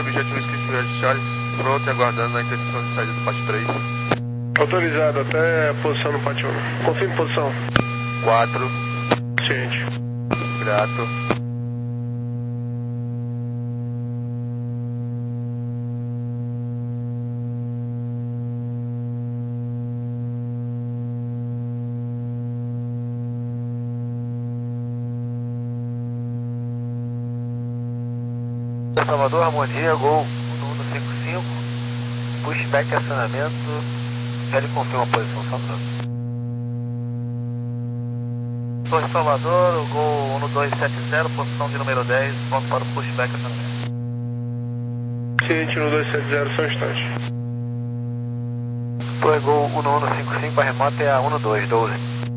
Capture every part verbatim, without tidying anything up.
objetivo escrito Juliette Charlie, pronto e aguardando na interseção de saída do pátio três. Autorizado até a posição no pátio um. Confirme posição. quatro. Ciente. Grato. Salvador, Harmonia, Gol um um cinco cinco, pushback acionamento, ele confirma a posição, só um Torre Salvador, Gol um dois sete zero, posição de número dez, vamos para o pushback acionamento. Ciente, um dois sete zero, só um instante. Torre Gol um um cinco cinco, a remota é a um dois doze.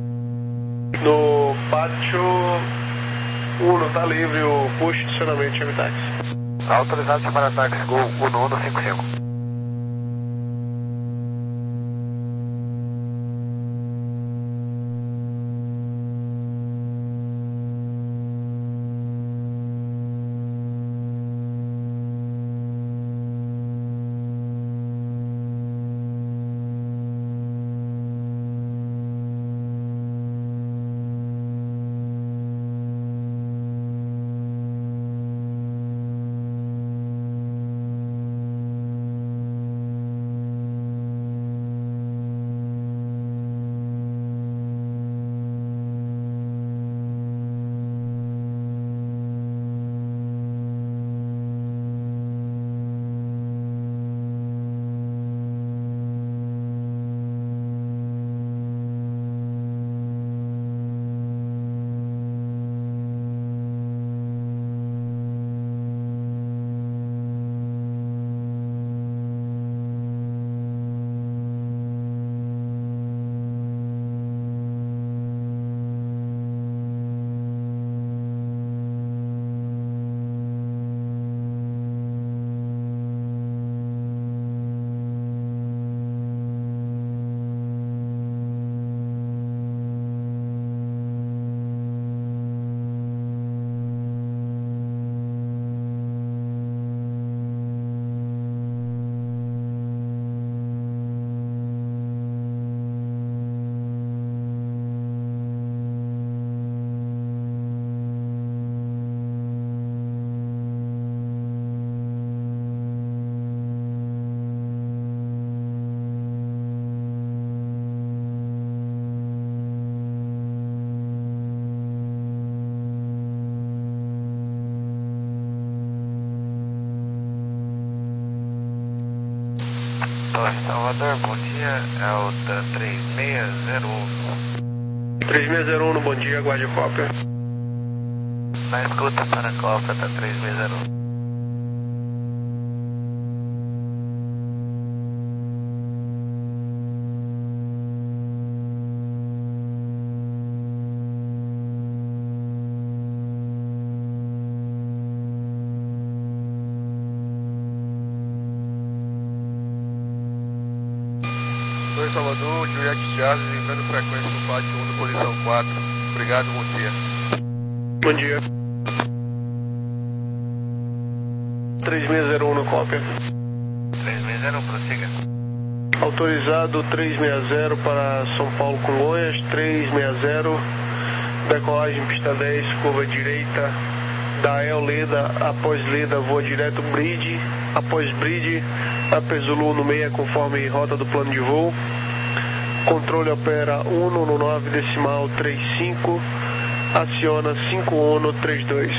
No pátio um, tá livre o push, acionamento, chame táxi. Autorizado para táxi Gol um um cinco cinco. Torre Salvador, bom dia, é o da três seis zero um. três seis zero um, bom dia, aguarde a cópia. Na escuta para a cópia da três seis zero um. Torre Salvador, Juliette Charles, entrando frequência no pátio um da posição quatro. Obrigado, bom dia. Bom dia. três seis zero um no cópia. três seis zero um, prossiga. Autorizado três seis zero para São Paulo Congonhas, três seis zero, decolagem pista dez, curva direita, da El Leda, após Leda voa direto bridge, após bridge, Upper Zulu no meia conforme rota do plano de voo, controle opera um no nove decimal trinta e cinco, aciona cinco um três dois.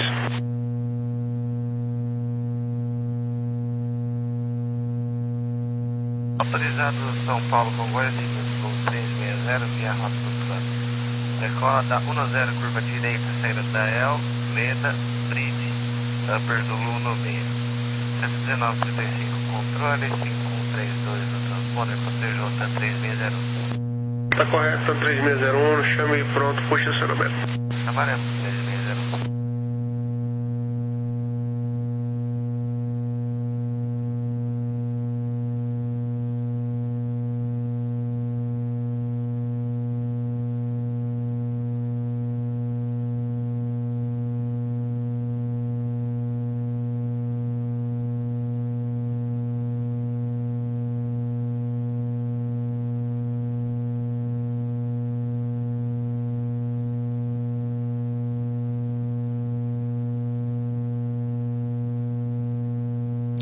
Autorizado São Paulo Congonhas, segundo três seis zero, via rota do plano. Decola da um zero, curva direita, saída da El, Leda, bridge, Upper Zulu no meio. cento e dezenove trinta e cinco, controle, cinco um três dois do transponder, T J três seis zero um. Tá correto, três seis zero um, chame pronto, puxa acionamento. Trabalhamos três seis zero um.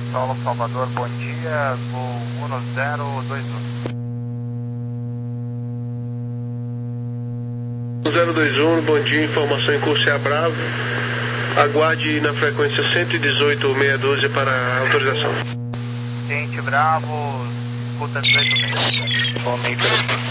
Solo Salvador, bom dia, voo um zero dois um. zero dois um, bom dia, informação em curso é a Bravo. Aguarde na frequência cento e dezoito, meia dúzia para autorização. Gente Bravo, escuta dezoito meia. Bom dia,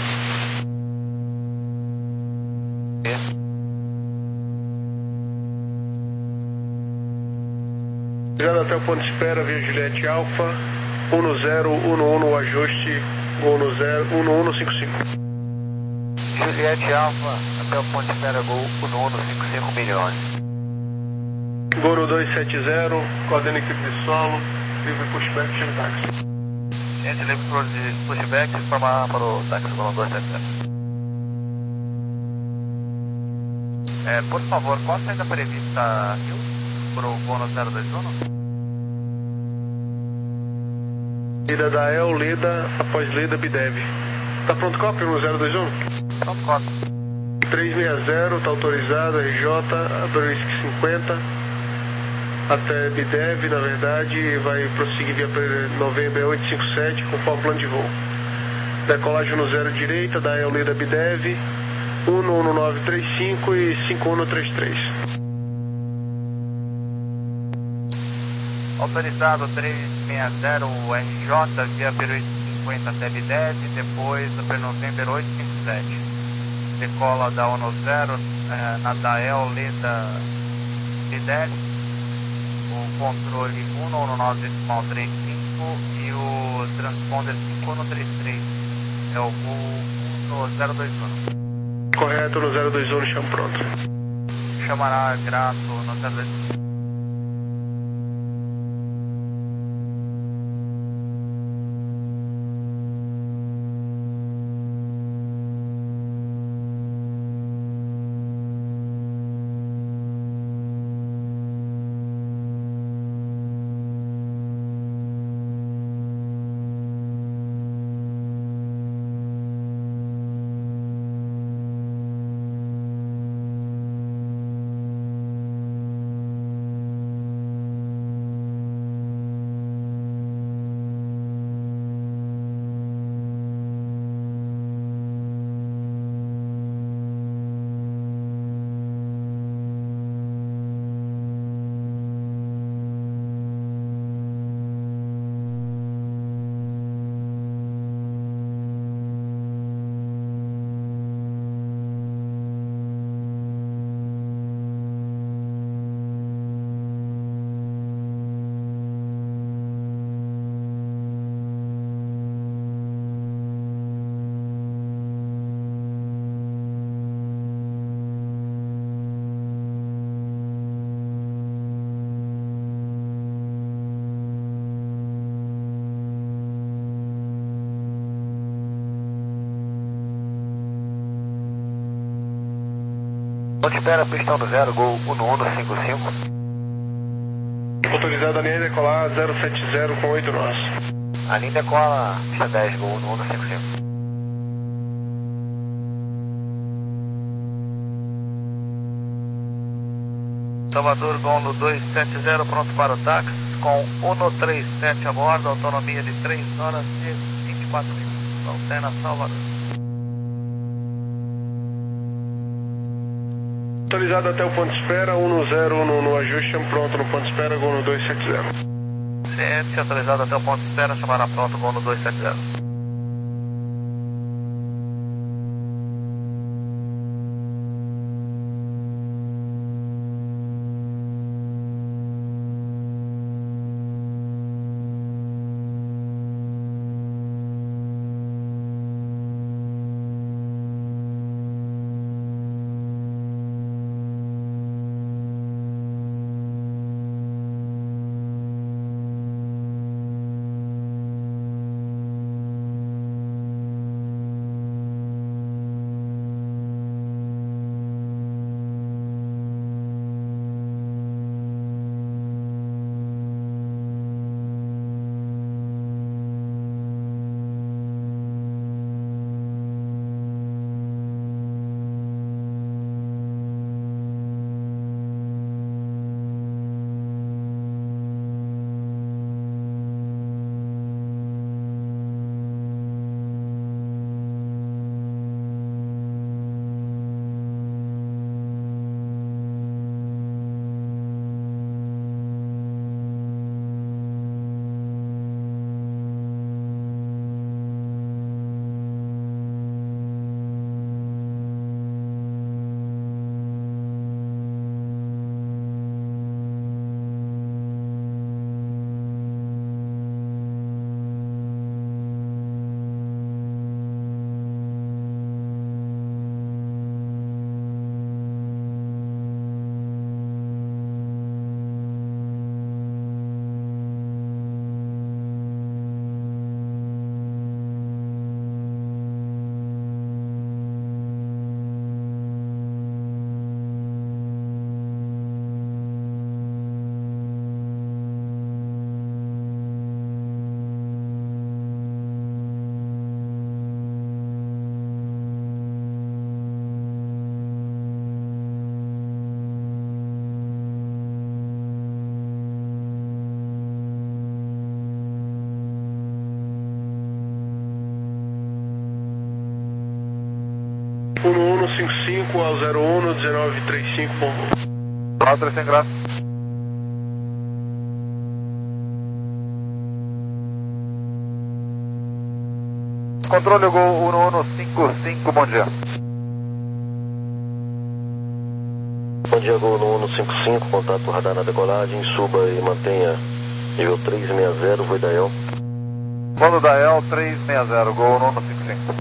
Chegando até o ponto de espera, via Juliette Alfa, um zero um um, o ajuste, um zero um um cinco cinco. Juliette Alfa, até o ponto de espera, gol um um cinco cinco milhões. Goro dois sete zero, coordena equipe de solo, livre pushback, chama táxi. Gente, livre por de pushback, informar para o táxi Golo dois sete zero. É, por favor, qual a saída prevista, Rio, para o Golo zero dois um? Lida da El, Lida, após Lida, Bidev. Tá pronto cópia no zero dois um? Pronto, cópia. três seis zero, tá autorizado, R J, Abrisk cinquenta, até Bidev, na verdade, vai prosseguir via November oito cinco sete, conforme plano de voo. Decolagem no zero direita, da El, Lida, Bidev, um um nove três cinco e cinco um três três. Autorizado três seis zero R J via Peru cinquenta até Bidev, depois para November oito cinco sete. Decola da um zero eh, na Dael Leda Bidev, o controle um um nove três cinco e o transponder cinco um três três. É o voo no zero dois um. Correto, no zero dois um, chamo pronto. Chamará grato no zero dois um. Ponte espera, pistão do zero, gol um um cinco cinco. Autorizado a linha decolar zero sete zero com oito nós. A linha decola, pista dez, gol um um cinco cinco. Salvador, Golo dois sete zero, pronto para o táxi, com um três sete a bordo, autonomia de três horas e vinte e quatro minutos. Altena, Salvador. Autorizado até o ponto de espera, um zero no, no ajuste, chamo pronto no ponto de espera, Golo dois sete zero. Ciente, autorizado até o ponto de espera, chamará pronto, Golo dois sete zero. um cinco cinco ao zero um dezenove trinta e cinco, bom voo. Alto, sem graça. Controle Gol um um cinco cinco, bom dia. Bom dia, Gol um um cinco cinco, contato radar na decolagem, suba e mantenha nível três seis zero, voo Dael. Voo Dael três seis zero, Gol um um cinco cinco.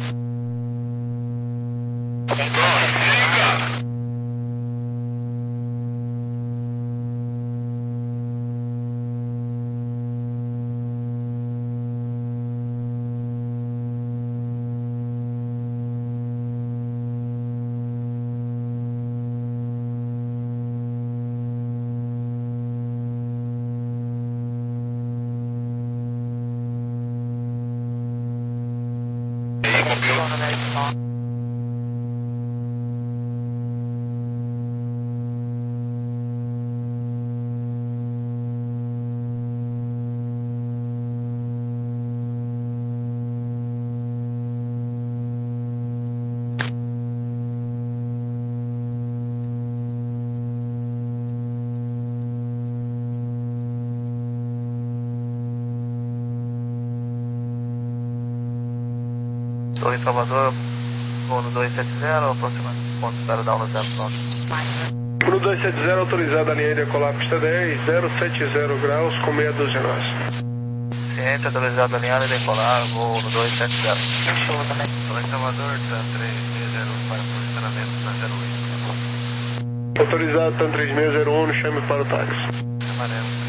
Torre Salvador, voo no dois sete zero, aproximadamente ponto zero da zero nove. No dois sete zero, autorizada a linha de decolar pista dez, zero sete zero graus, com meia dúzia nós. Ciente, autorizada a linha de decolar, voo no dois sete zero. Torre Salvador, três seis zero um para posicionamento na zero oito. Autorizado, TAM três seis zero um, chame para o Thales. Amarelo.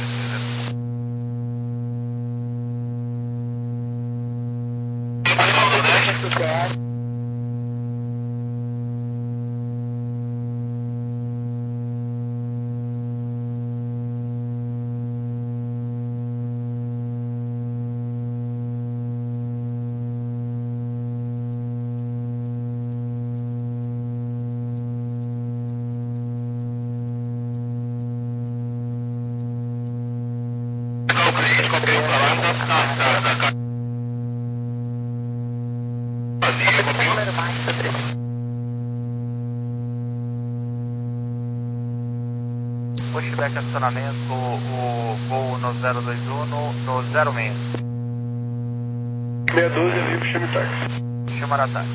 Pushback acionamento, o voo no zero dois um no zero seis. Meia dúzia, vivo, chame táxi. Chamar a táxi.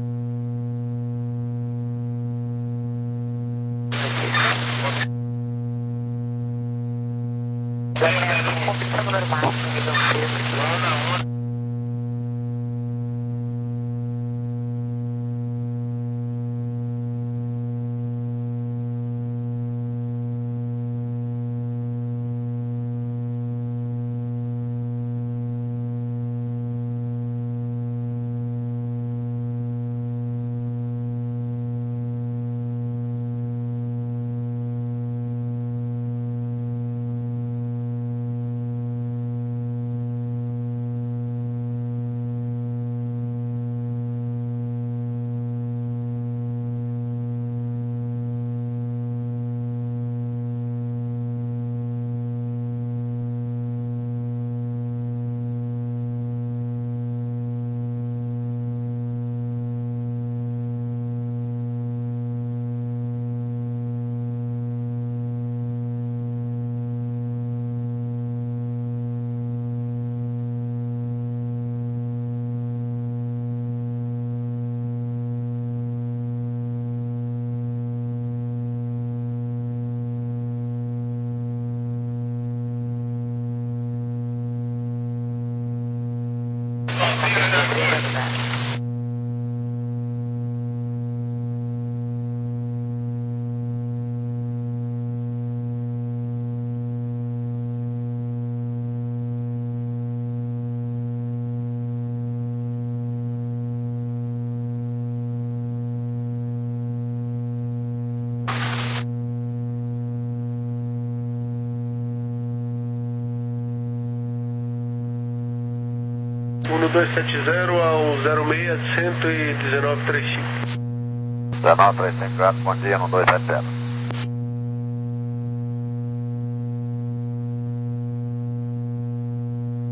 um dois sete zero ao zero seis, cento e dezenove trinta e cinco. dezenove trinta e cinco, bom dia, um dois sete zero.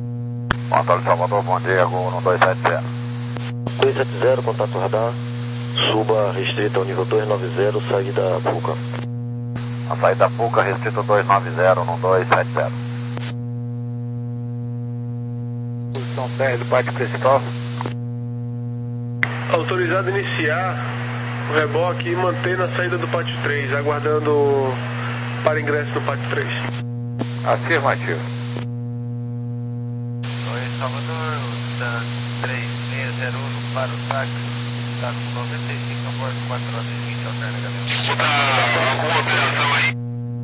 Controle Salvador, bom dia, um dois sete zero. dois sete zero, contato radar. Suba restrita ao nível dois nove zero, saída Puca. A saída Puca, restrito dois nove zero, no dois sete zero. Posição dez do pátio principal. Autorizado a iniciar o reboque e manter na saída do pátio três, aguardando para ingresso no pátio três. Afirmativo. Oi, Salvador, da três seis zero um para o táxi, está com noventa e cinco a bordo, quatro horas e vinte, alterna gavião. Tá alguma operação aí?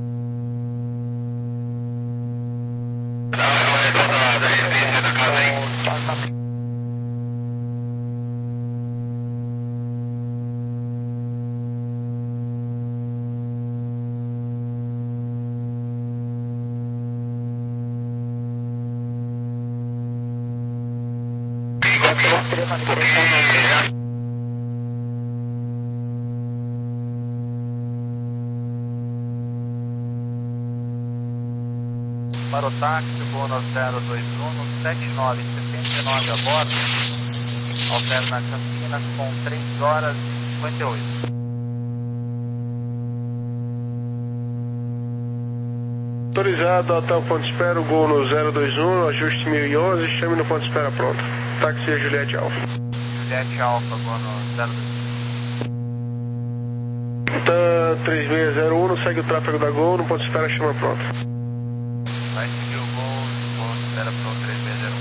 Dá uma resposta da residência da casa aí. Para o táxi, bônus zero dois um, sete nove setenta e nove a bordo, alterna Campinas com três horas e cinquenta e oito. Autorizado até o ponto de espera, o gol no zero dois um, ajuste mil e onze, chame no ponto de espera pronto. Táxi Juliette Alfa. Juliette Alfa, gol no zero dois um. TAM três seis zero um, segue o tráfego da Gol, no ponto de espera, chama pronto. Vai seguir o gol, gol espera para o três seis zero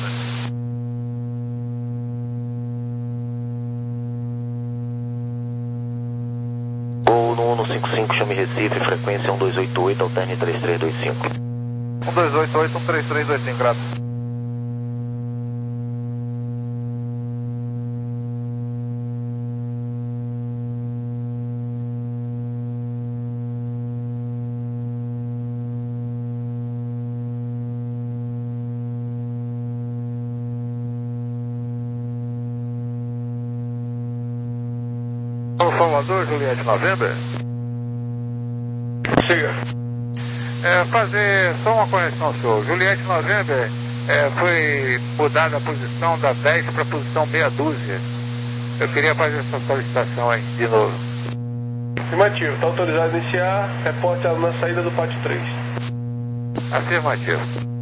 um. Gol no um cinco cinco, chame Recife, frequência um dois oito oito, alterne três três dois cinco. um dois oito oito, um três três dois cinco, grato. Salvador, Juliette November. Siga. É, fazer só uma correção, senhor. Juliette November é, foi mudada a posição da dez para a posição meia dúzia. Eu queria fazer essa solicitação aí, de novo. Afirmativo, está autorizado a iniciar, reporte ela na saída do pátio três. Afirmativo.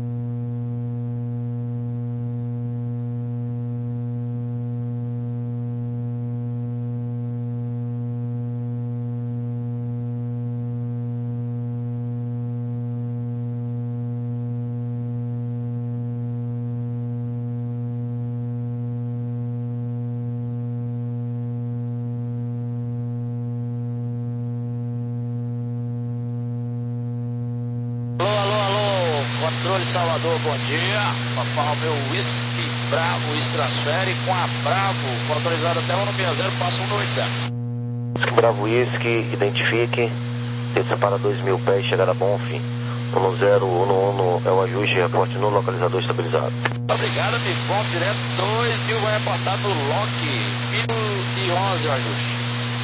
Controle Salvador, bom dia. Papai, o meu Whisky Bravo Extrasfere com a Bravo, autorizado até um seis zero, passa um oito zero. Bravo Whisky, identifique, desça para dois mil pés, chegada Bonf, um zero um um é o ajuste, reporte no localizador estabilizado. Obrigado, me conta direto, dois mil vai reportar no Lock, mil e onze o ajuste.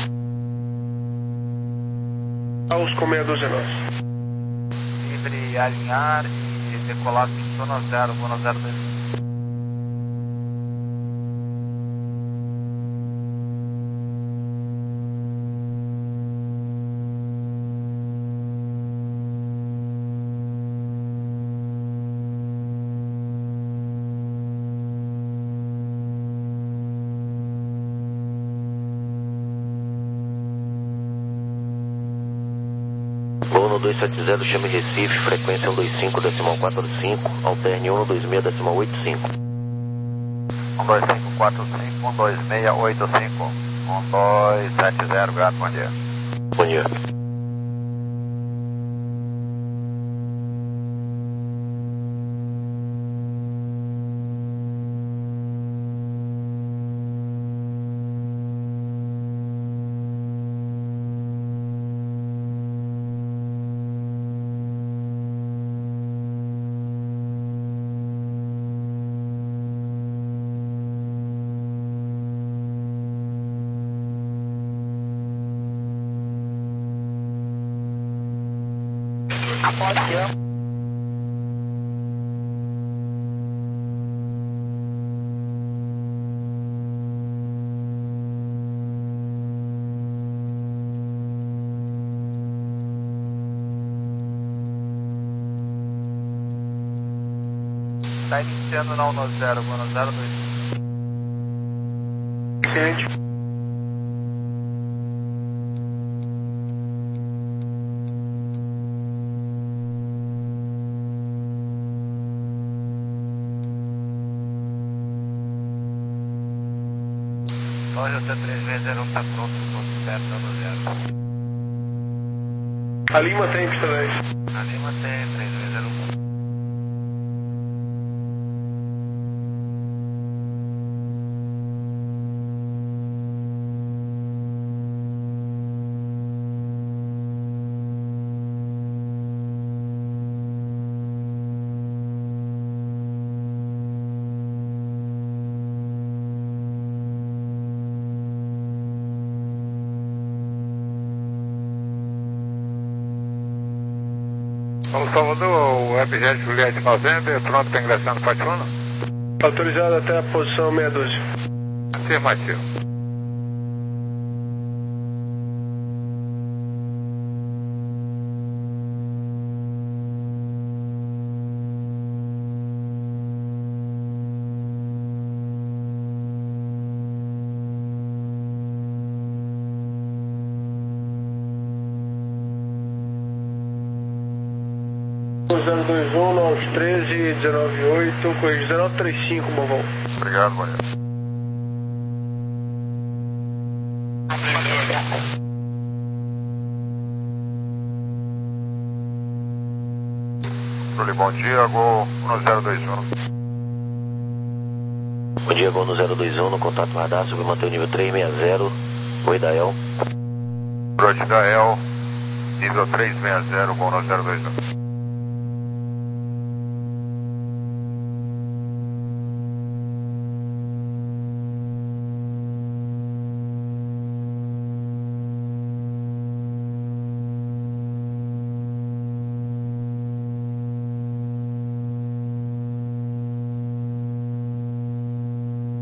Aos com meia dúzia nós. Livre alinhar e decolar zona zero, zona zero dois. Gol no dois sete zero, chame Recife, frequência um dois cinco, decimal quatro cinco, alterne um dois seis, decimal oito cinco. um dois cinco quatro cinco, um dois seis oito cinco, um dois sete zero, grato, bom dia. Bom dia. Após Tá iniciando na um zero, vou no zero dois. Ciente. Loja T três seis zero tá pronto, ponto perto do zero. A Lima tem pista dez. A Lima tem três seis zero um. Paulo Salvador, o F J Juliette November, pronto para ingressar no Pátio um? Autorizado até a posição meia dúzia. Afirmativo. zero dois um, nove treze, dezenove oito, corrige zero nove três cinco, bom voo. Obrigado, Maria. Bom dia, Gol um zero dois um. Bom dia, Gol no zero dois um, no contato radar, sobre manter o nível três seis zero, oi Dael. Oi Dael, nível três seis zero, Gol no zero dois um.